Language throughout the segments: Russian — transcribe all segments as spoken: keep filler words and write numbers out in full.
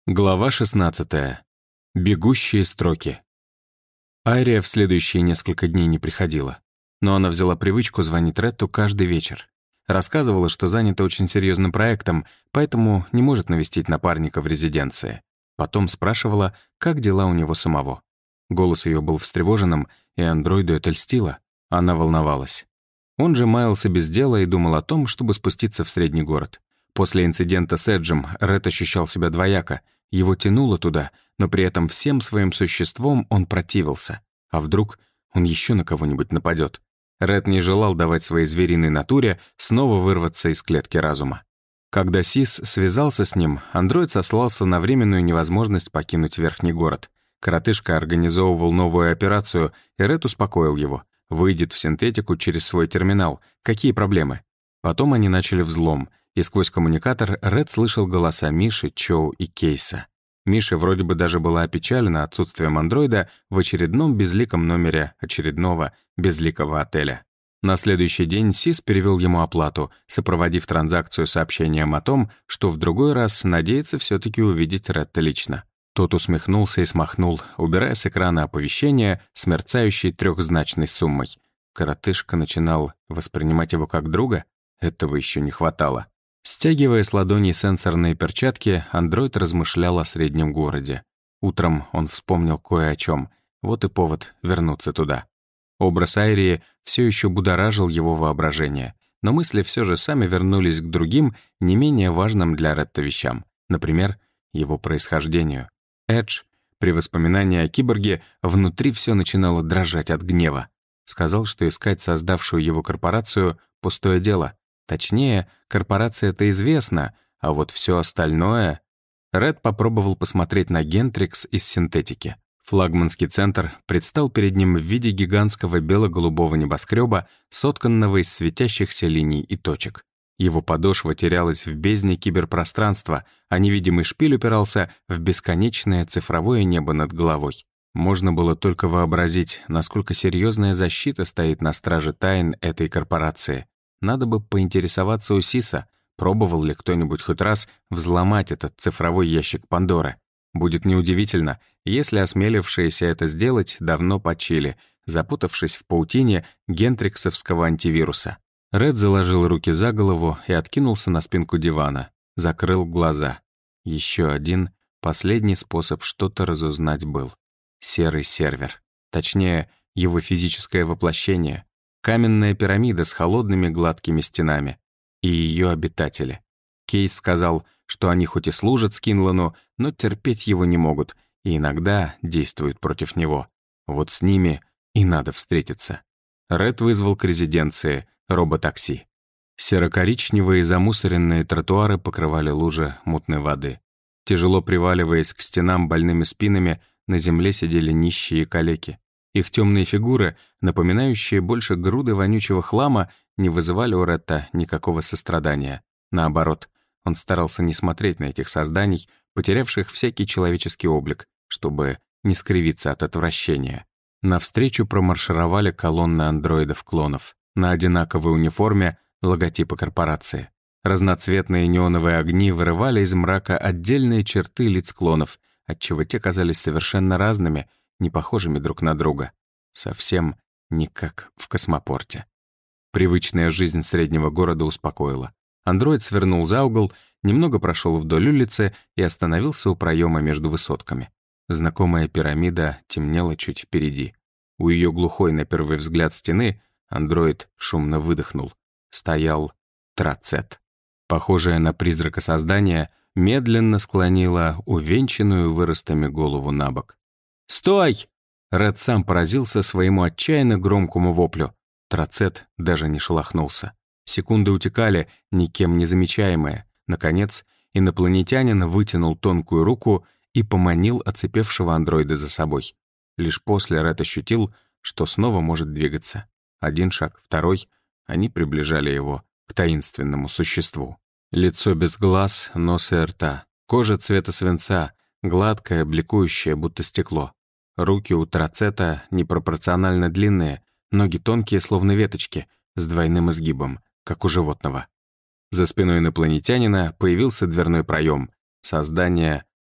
Глава шестнадцатая. Бегущие строки. Айрия в следующие несколько дней не приходила, но она взяла привычку звонить Ретту каждый вечер. Рассказывала, что занята очень серьезным проектом, поэтому не может навестить напарника в резиденции. Потом спрашивала, как дела у него самого. Голос ее был встревоженным, и андроиду это льстило. Она волновалась. Он же маялся без дела и думал о том, чтобы спуститься в средний город. После инцидента с Эджем Ред ощущал себя двояко. Его тянуло туда, но при этом всем своим существом он противился. А вдруг он еще на кого-нибудь нападет? Ред не желал давать своей звериной натуре снова вырваться из клетки разума. Когда Сис связался с ним, андроид сослался на временную невозможность покинуть верхний город. Коротышка организовывал новую операцию, и Ред успокоил его. Выйдет в синтетику через свой терминал. Какие проблемы? Потом они начали взлом, и сквозь коммуникатор Ред слышал голоса Миши, Чоу и Кейса. Миша вроде бы даже была опечалена отсутствием андроида в очередном безликом номере очередного безликого отеля. На следующий день Сис перевел ему оплату, сопроводив транзакцию сообщением о том, что в другой раз надеется все-таки увидеть Редта лично. Тот усмехнулся и смахнул, убирая с экрана оповещение с мерцающей трехзначной суммой. Коротышка начинал воспринимать его как друга? Этого еще не хватало. Стягивая с ладоней сенсорные перчатки, андроид размышлял о среднем городе. Утром он вспомнил кое о чем. Вот и повод вернуться туда. Образ Айрии все еще будоражил его воображение, но мысли все же сами вернулись к другим, не менее важным для Ретта вещам. Например, его происхождению. Эдж, при воспоминании о киборге, внутри все начинало дрожать от гнева. Сказал, что искать создавшую его корпорацию — пустое дело. Точнее, корпорация это известна, а вот все остальное... Ред попробовал посмотреть на Гентрикс из синтетики. Флагманский центр предстал перед ним в виде гигантского бело-голубого небоскреба, сотканного из светящихся линий и точек. Его подошва терялась в бездне киберпространства, а невидимый шпиль упирался в бесконечное цифровое небо над головой. Можно было только вообразить, насколько серьезная защита стоит на страже тайн этой корпорации. Надо бы поинтересоваться у Сиса, пробовал ли кто-нибудь хоть раз взломать этот цифровой ящик Пандоры. Будет неудивительно, если осмелившиеся это сделать давно почили, запутавшись в паутине гентриксовского антивируса. Ред заложил руки за голову и откинулся на спинку дивана, закрыл глаза. Еще один, последний способ что-то разузнать был. Серый сервер. Точнее, его физическое воплощение. Каменная пирамида с холодными гладкими стенами. И ее обитатели. Кейс сказал, что они хоть и служат Скинлану, но терпеть его не могут и иногда действуют против него. Вот с ними и надо встретиться. Ред вызвал к резиденции роботакси. Серо-коричневые замусоренные тротуары покрывали лужи мутной воды. Тяжело приваливаясь к стенам больными спинами, на земле сидели нищие калеки. Их темные фигуры, напоминающие больше груды вонючего хлама, не вызывали у Ретта никакого сострадания. Наоборот, он старался не смотреть на этих созданий, потерявших всякий человеческий облик, чтобы не скривиться от отвращения. Навстречу промаршировали колонны андроидов-клонов. На одинаковой униформе логотипы корпорации. Разноцветные неоновые огни вырывали из мрака отдельные черты лиц клонов, отчего те казались совершенно разными, не похожими друг на друга. Совсем не как в космопорте. Привычная жизнь среднего города успокоила. Андроид свернул за угол, немного прошел вдоль улицы и остановился у проема между высотками. Знакомая пирамида темнела чуть впереди. У ее глухой на первый взгляд стены андроид шумно выдохнул. Стоял Трацет. Похожее на призрака создания, медленно склонила увенчанную выростами голову на бок. «Стой!» Ред сам поразился своему отчаянно громкому воплю. Трацет даже не шелохнулся. Секунды утекали, никем не замечаемые. Наконец, инопланетянин вытянул тонкую руку и поманил оцепевшего андроида за собой. Лишь после Ред ощутил, что снова может двигаться. Один шаг, второй. Они приближали его к таинственному существу. Лицо без глаз, носа и рта. Кожа цвета свинца, гладкая, бликующая, будто стекло. Руки у Трацета непропорционально длинные, ноги тонкие, словно веточки, с двойным изгибом, как у животного. За спиной инопланетянина появился дверной проем. Создание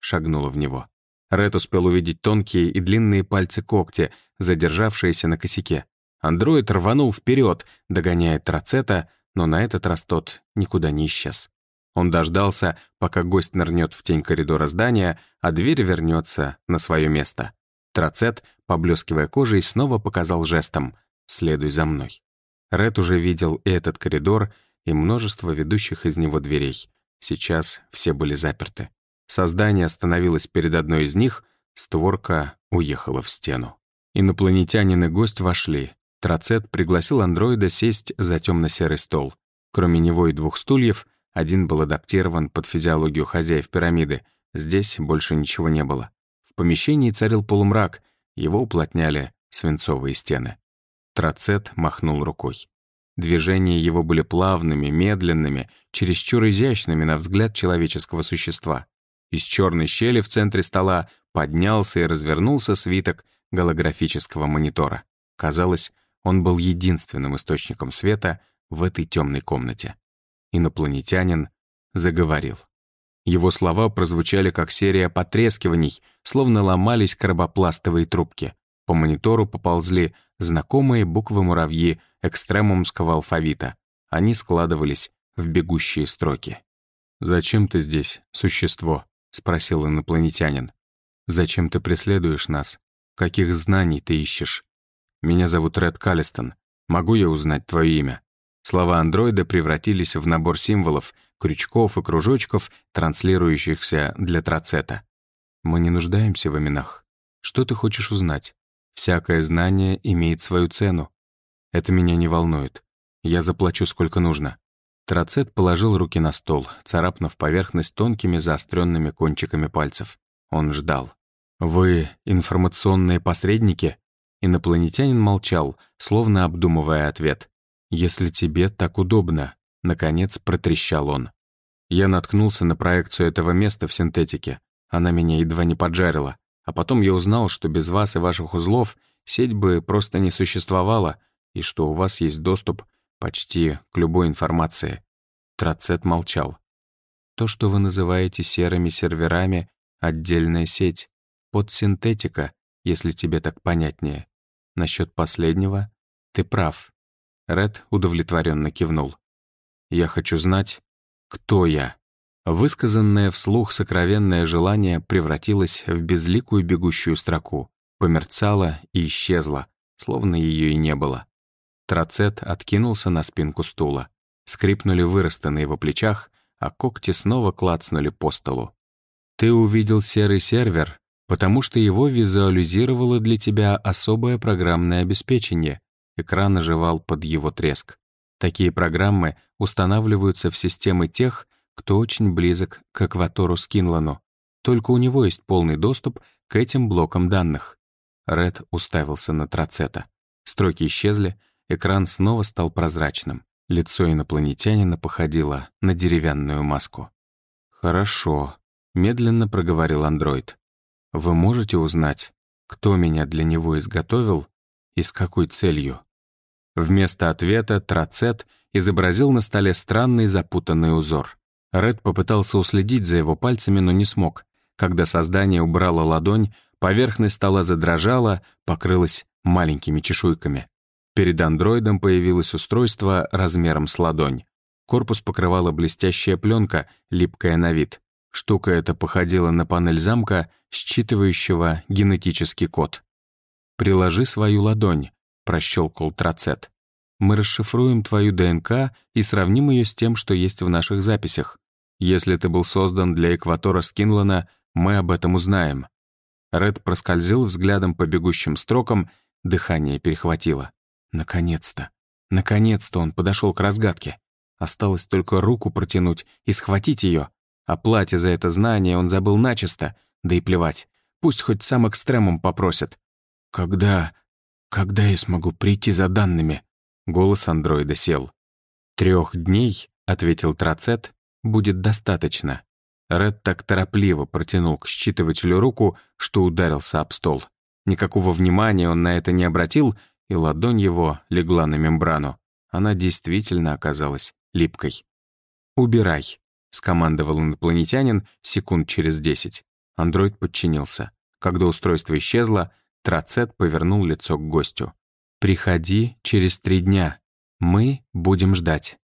шагнула в него. Ред успел увидеть тонкие и длинные пальцы когти, задержавшиеся на косяке. Андроид рванул вперед, догоняя Троцета, но на этот раз тот никуда не исчез. Он дождался, пока гость нырнет в тень коридора здания, а дверь вернется на свое место. Троцет, поблескивая кожей, снова показал жестом «Следуй за мной». Ред уже видел и этот коридор, и множество ведущих из него дверей. Сейчас все были заперты. Создание остановилось перед одной из них, створка уехала в стену. Инопланетянин и гость вошли. Троцет пригласил андроида сесть за темно-серый стол. Кроме него и двух стульев, один был адаптирован под физиологию хозяев пирамиды. Здесь больше ничего не было. В помещении царил полумрак, его уплотняли свинцовые стены. Троцет махнул рукой. Движения его были плавными, медленными, чересчур изящными на взгляд человеческого существа. Из черной щели в центре стола поднялся и развернулся свиток голографического монитора. Казалось, он был единственным источником света в этой темной комнате. Инопланетянин заговорил. Его слова прозвучали как серия потрескиваний, словно ломались карбопластовые трубки. По монитору поползли знакомые буквы-муравьи экстремумского алфавита. Они складывались в бегущие строки. «Зачем ты здесь, существо?» — спросил инопланетянин. «Зачем ты преследуешь нас? Каких знаний ты ищешь? Меня зовут Ред Каллистон. Могу я узнать твое имя?» Слова андроида превратились в набор символов, крючков и кружочков, транслирующихся для Троцета. «Мы не нуждаемся в именах. Что ты хочешь узнать? Всякое знание имеет свою цену. Это меня не волнует. Я заплачу сколько нужно». Троцет положил руки на стол, царапнув поверхность тонкими заостренными кончиками пальцев. Он ждал. «Вы информационные посредники?» Инопланетянин молчал, словно обдумывая ответ. «Если тебе так удобно», — наконец протрещал он. Я наткнулся на проекцию этого места в синтетике. Она меня едва не поджарила. А потом я узнал, что без вас и ваших узлов сеть бы просто не существовала, и что у вас есть доступ почти к любой информации. Троцет молчал. То, что вы называете серыми серверами, отдельная сеть, подсинтетика, если тебе так понятнее. Насчет последнего ты прав. Ред удовлетворенно кивнул. Я хочу знать, кто я. Высказанное вслух сокровенное желание превратилось в безликую бегущую строку, померцало и исчезло, словно ее и не было. Троцет откинулся на спинку стула. Скрипнули выросты на его плечах, а когти снова клацнули по столу. «Ты увидел серый сервер, потому что его визуализировало для тебя особое программное обеспечение». Экран оживал под его треск. Такие программы устанавливаются в системы тех, кто очень близок к экватору Скинлану. Только у него есть полный доступ к этим блокам данных. Ред уставился на Троцета. Строки исчезли, экран снова стал прозрачным. Лицо инопланетянина походило на деревянную маску. «Хорошо», — медленно проговорил андроид. «Вы можете узнать, кто меня для него изготовил и с какой целью?» Вместо ответа Троцет изобразил на столе странный запутанный узор. Ред попытался уследить за его пальцами, но не смог. Когда создание убрало ладонь, поверхность стола задрожала, покрылась маленькими чешуйками. Перед андроидом появилось устройство размером с ладонь. Корпус покрывала блестящая пленка, липкая на вид. Штука эта походила на панель замка, считывающего генетический код. «Приложи свою ладонь», — прощелкал Троцет. «Мы расшифруем твою ДНК и сравним ее с тем, что есть в наших записях. Если ты был создан для экватора Скинлана, мы об этом узнаем». Ред проскользил взглядом по бегущим строкам, дыхание перехватило. Наконец-то, наконец-то он подошел к разгадке. Осталось только руку протянуть и схватить ее. О плате за это знание он забыл начисто, да и плевать. Пусть хоть сам экстремум попросит. «Когда... когда я смогу прийти за данными?» Голос андроида сел. «Трех дней», — ответил Троцет, — «будет достаточно». Ред так торопливо протянул к считывателю руку, что ударился об стол. Никакого внимания он на это не обратил, и ладонь его легла на мембрану. Она действительно оказалась липкой. «Убирай», — скомандовал инопланетянин секунд через десять. Андроид подчинился. Когда устройство исчезло, Троцет повернул лицо к гостю. «Приходи через три дня. Мы будем ждать».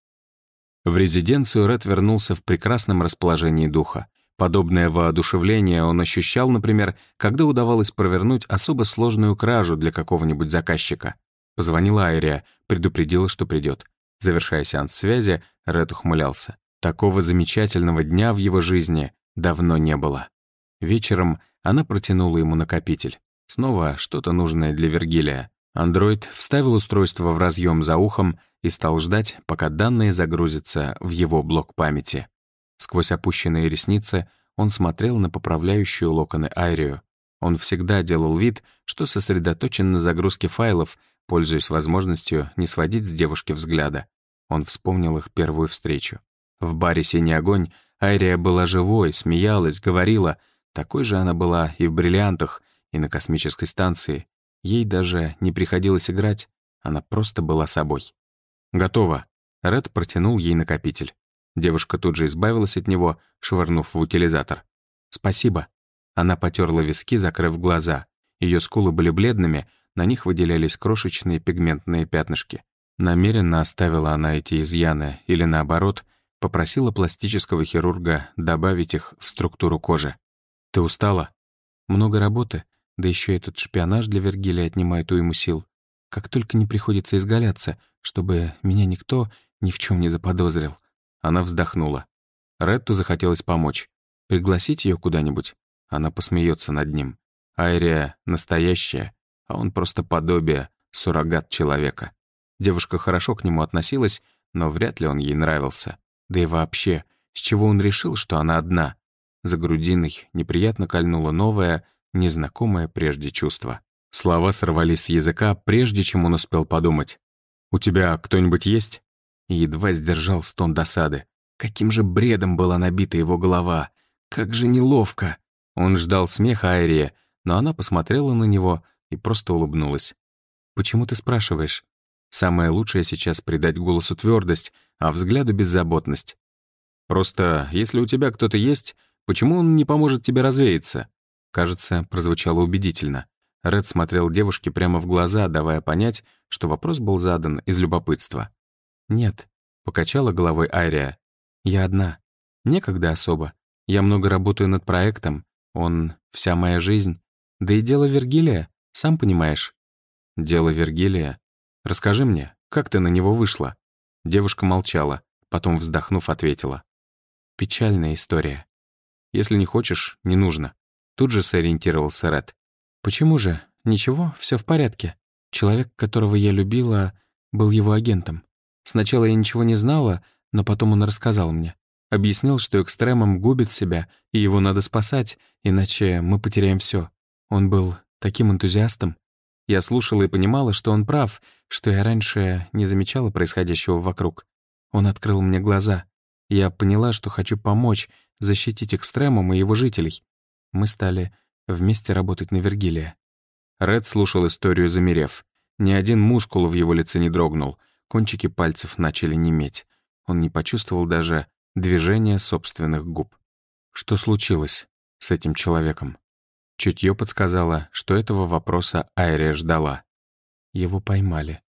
В резиденцию Ред вернулся в прекрасном расположении духа. Подобное воодушевление он ощущал, например, когда удавалось провернуть особо сложную кражу для какого-нибудь заказчика. Позвонила Айрия, предупредила, что придет. Завершая сеанс связи, Ред ухмылялся. Такого замечательного дня в его жизни давно не было. Вечером она протянула ему накопитель. Снова что-то нужное для Вергилия. Андроид вставил устройство в разъем за ухом и стал ждать, пока данные загрузятся в его блок памяти. Сквозь опущенные ресницы он смотрел на поправляющую локоны Айрию. Он всегда делал вид, что сосредоточен на загрузке файлов, пользуясь возможностью не сводить с девушки взгляда. Он вспомнил их первую встречу. В баре «Синий огонь» Айрия была живой, смеялась, говорила. Такой же она была и в «Бриллиантах», и на космической станции. Ей даже не приходилось играть, она просто была собой. «Готово». Ред протянул ей накопитель. Девушка тут же избавилась от него, швырнув в утилизатор. «Спасибо». Она потерла виски, закрыв глаза. Ее скулы были бледными, на них выделялись крошечные пигментные пятнышки. Намеренно оставила она эти изъяны или, наоборот, попросила пластического хирурга добавить их в структуру кожи. «Ты устала?» «Много работы, да еще этот шпионаж для Вергилия отнимает уйму сил. Как только не приходится изгаляться, чтобы меня никто ни в чем не заподозрил». Она вздохнула. Ретту захотелось помочь. Пригласить ее куда-нибудь? Она посмеется над ним. Айрия настоящая, а он просто подобие, суррогат человека. Девушка хорошо к нему относилась, но вряд ли он ей нравился. Да и вообще, с чего он решил, что она одна? За грудиной неприятно кольнуло новое, незнакомое прежде чувство. Слова сорвались с языка, прежде чем он успел подумать. «У тебя кто-нибудь есть?» И едва сдержал стон досады. Каким же бредом была набита его голова. Как же неловко. Он ждал смеха Айрии, но она посмотрела на него и просто улыбнулась. «Почему ты спрашиваешь? Самое лучшее сейчас придать голосу твердость, а взгляду беззаботность. Просто, если у тебя кто-то есть, почему он не поможет тебе развеяться?» Кажется, прозвучало убедительно. Ред смотрел девушке прямо в глаза, давая понять, что вопрос был задан из любопытства. «Нет», — покачала головой Айрия. «Я одна. Некогда особо. Я много работаю над проектом. Он — вся моя жизнь. Да и дело Вергилия, сам понимаешь». «Дело Вергилия? Расскажи мне, как ты на него вышла?» Девушка молчала, потом, вздохнув, ответила. «Печальная история. Если не хочешь, не нужно». Тут же сориентировался Ред. «Почему же? Ничего, все в порядке. Человек, которого я любила, был его агентом. Сначала я ничего не знала, но потом он рассказал мне. Объяснил, что экстремум губит себя, и его надо спасать, иначе мы потеряем все. Он был таким энтузиастом. Я слушала и понимала, что он прав, что я раньше не замечала происходящего вокруг. Он открыл мне глаза. Я поняла, что хочу помочь, защитить экстремум и его жителей. Мы стали вместе работать на Вергилия». Ред слушал историю, замерев. Ни один мускул в его лице не дрогнул, кончики пальцев начали неметь. Он не почувствовал даже движения собственных губ. Что случилось с этим человеком? Чутье подсказало, что этого вопроса Айрия ждала. Его поймали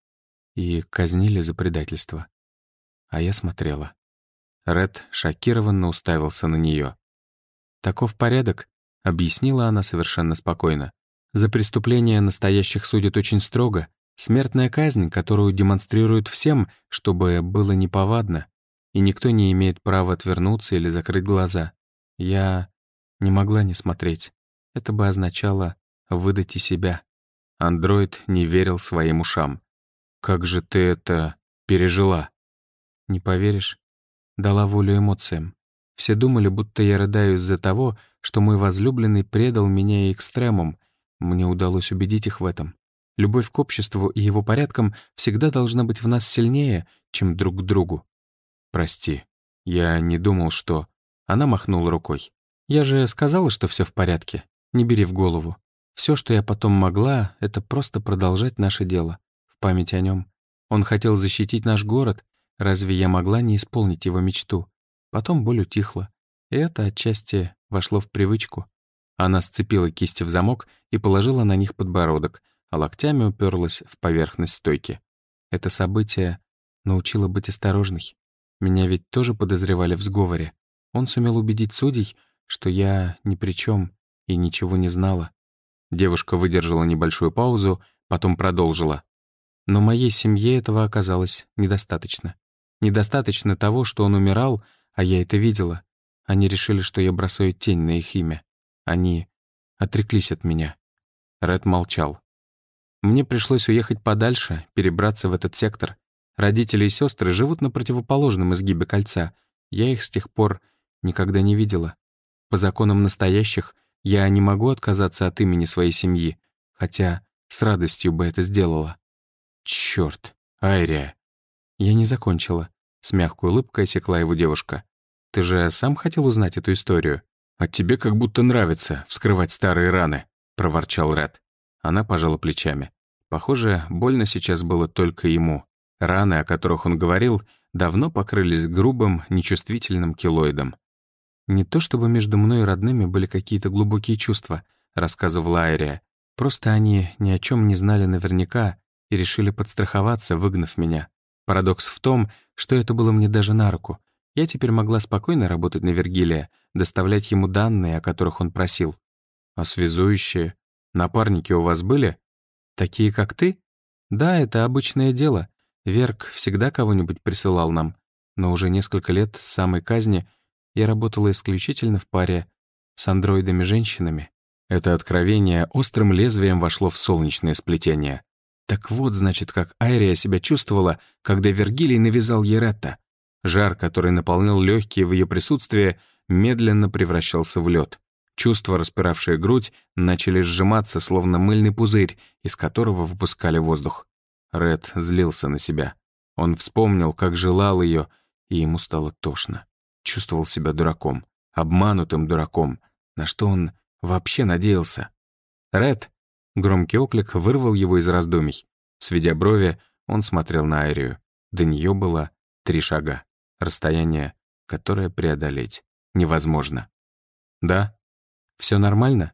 и казнили за предательство. А я смотрела. Ред шокированно уставился на нее. «Таков порядок», — объяснила она совершенно спокойно. «За преступления настоящих судят очень строго. Смертная казнь, которую демонстрируют всем, чтобы было неповадно, и никто не имеет права отвернуться или закрыть глаза. Я не могла не смотреть. Это бы означало выдать и себя». Андроид не верил своим ушам. «Как же ты это пережила?» «Не поверишь? Дала волю эмоциям. Все думали, будто я рыдаю из-за того, что мой возлюбленный предал меня и экстремум. Мне удалось убедить их в этом. Любовь к обществу и его порядкам всегда должна быть в нас сильнее, чем друг к другу». «Прости, я не думал, что...» Она махнула рукой. «Я же сказала, что все в порядке. Не бери в голову. Все, что я потом могла, это просто продолжать наше дело. В память о нем. Он хотел защитить наш город. Разве я могла не исполнить его мечту? Потом боль утихла. И это отчасти вошло в привычку». Она сцепила кисти в замок и положила на них подбородок, а локтями уперлась в поверхность стойки. Это событие научило быть осторожной. Меня ведь тоже подозревали в сговоре. Он сумел убедить судей, что я ни при чем и ничего не знала. Девушка выдержала небольшую паузу, потом продолжила. Но моей семье этого оказалось недостаточно. Недостаточно того, что он умирал, а я это видела. Они решили, что я бросаю тень на их имя. Они отреклись от меня. Ред молчал. Мне пришлось уехать подальше, перебраться в этот сектор. Родители и сестры живут на противоположном изгибе кольца. Я их с тех пор никогда не видела. По законам настоящих я не могу отказаться от имени своей семьи, хотя с радостью бы это сделала. Чёрт, Айрия. Я не закончила. С мягкой улыбкой осекла его девушка. Ты же сам хотел узнать эту историю? А тебе как будто нравится вскрывать старые раны, проворчал Ред. Она пожала плечами. Похоже, больно сейчас было только ему. Раны, о которых он говорил, давно покрылись грубым, нечувствительным келоидом. «Не то чтобы между мной и родными были какие-то глубокие чувства», — рассказывала Айрия. «Просто они ни о чем не знали наверняка и решили подстраховаться, выгнав меня. Парадокс в том, что это было мне даже на руку. Я теперь могла спокойно работать на Вергилия, доставлять ему данные, о которых он просил. А связующие? Напарники у вас были? Такие, как ты? Да, это обычное дело. Верг всегда кого-нибудь присылал нам. Но уже несколько лет с самой казни я работала исключительно в паре с андроидами-женщинами. Это откровение острым лезвием вошло в солнечное сплетение. Так вот, значит, как Айрия себя чувствовала, когда Вергилий навязал ей Ретта. Жар, который наполнял легкие в ее присутствии, медленно превращался в лед. Чувства, распиравшие грудь, начали сжиматься, словно мыльный пузырь, из которого выпускали воздух. Ред злился на себя. Он вспомнил, как желал ее, и ему стало тошно. Чувствовал себя дураком, обманутым дураком. На что он вообще надеялся? «Ред!» — громкий оклик вырвал его из раздумий. Сведя брови, он смотрел на Айрию. До нее было три шага. Расстояние, которое преодолеть невозможно. «Да? Все нормально?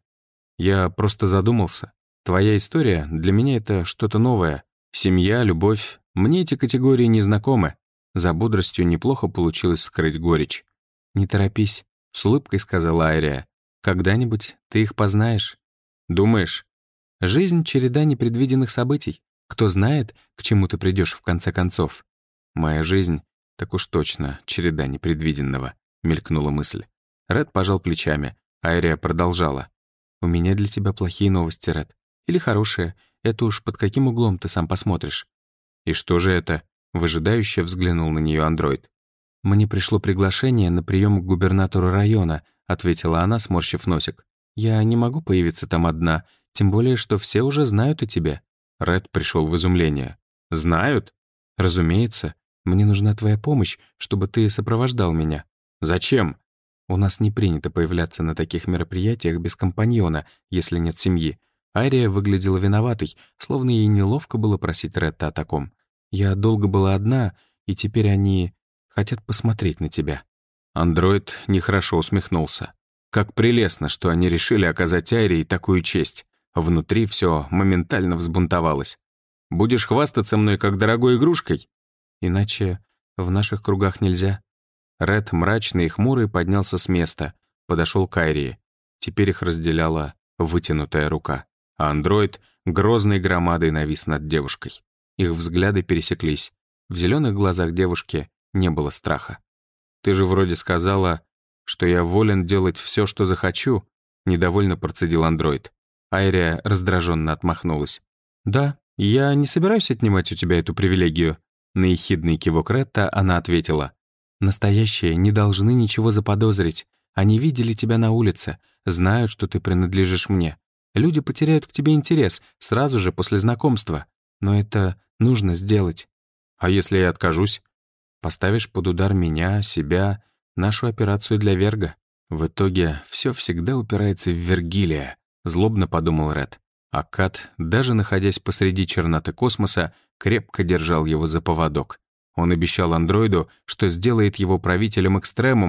Я просто задумался. Твоя история для меня — это что-то новое. Семья, любовь. Мне эти категории не знакомы». За бодростью неплохо получилось скрыть горечь. «Не торопись», — с улыбкой сказала Айрия. «Когда-нибудь ты их познаешь». «Думаешь?» «Жизнь — череда непредвиденных событий. Кто знает, к чему ты придешь в конце концов?» «Моя жизнь, так уж точно, череда непредвиденного», — мелькнула мысль. Ред пожал плечами. Айрия продолжала. «У меня для тебя плохие новости, Ред. Или хорошие. Это уж под каким углом ты сам посмотришь». «И что же это?» — выжидающе взглянул на нее андроид. «Мне пришло приглашение на прием к губернатору района», — ответила она, сморщив носик. «Я не могу появиться там одна, тем более, что все уже знают о тебе». Ред пришел в изумление. «Знают?» «Разумеется. Мне нужна твоя помощь, чтобы ты сопровождал меня». «Зачем?» «У нас не принято появляться на таких мероприятиях без компаньона, если нет семьи». Айрия выглядела виноватой, словно ей неловко было просить Ретта о таком. «Я долго была одна, и теперь они хотят посмотреть на тебя». Андроид нехорошо усмехнулся. Как прелестно, что они решили оказать Айрии такую честь. Внутри все моментально взбунтовалось. «Будешь хвастаться мной как дорогой игрушкой?» «Иначе в наших кругах нельзя». Ред, мрачный и хмурый, поднялся с места, подошел к Айрии. Теперь их разделяла вытянутая рука, а андроид грозной громадой навис над девушкой. Их взгляды пересеклись. В зеленых глазах девушки не было страха. «Ты же вроде сказала, что я волен делать все, что захочу», — недовольно процедил андроид. Айрия раздраженно отмахнулась. «Да, я не собираюсь отнимать у тебя эту привилегию». На ехидный кивок Ретта она ответила. «Настоящие не должны ничего заподозрить. Они видели тебя на улице, знают, что ты принадлежишь мне. Люди потеряют к тебе интерес сразу же после знакомства. Но это нужно сделать. А если я откажусь? Поставишь под удар меня, себя, нашу операцию для Верга. В итоге все всегда упирается в Вергилия», — злобно подумал Ред. А Кат, даже находясь посреди черноты космоса, крепко держал его за поводок. Он обещал андроиду, что сделает его правителем экстремума,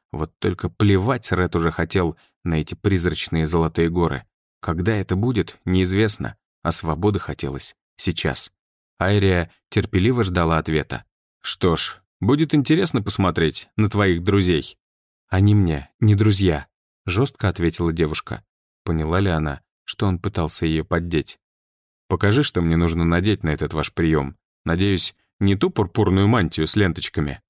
Вот только плевать Ред уже хотел на эти призрачные золотые горы. Когда это будет, неизвестно, а свободы хотелось сейчас. Айрия терпеливо ждала ответа. «Что ж, будет интересно посмотреть на твоих друзей». «Они мне не друзья», — жестко ответила девушка. Поняла ли она, что он пытался ее поддеть? «Покажи, что мне нужно надеть на этот ваш прием. Надеюсь, не ту пурпурную мантию с ленточками».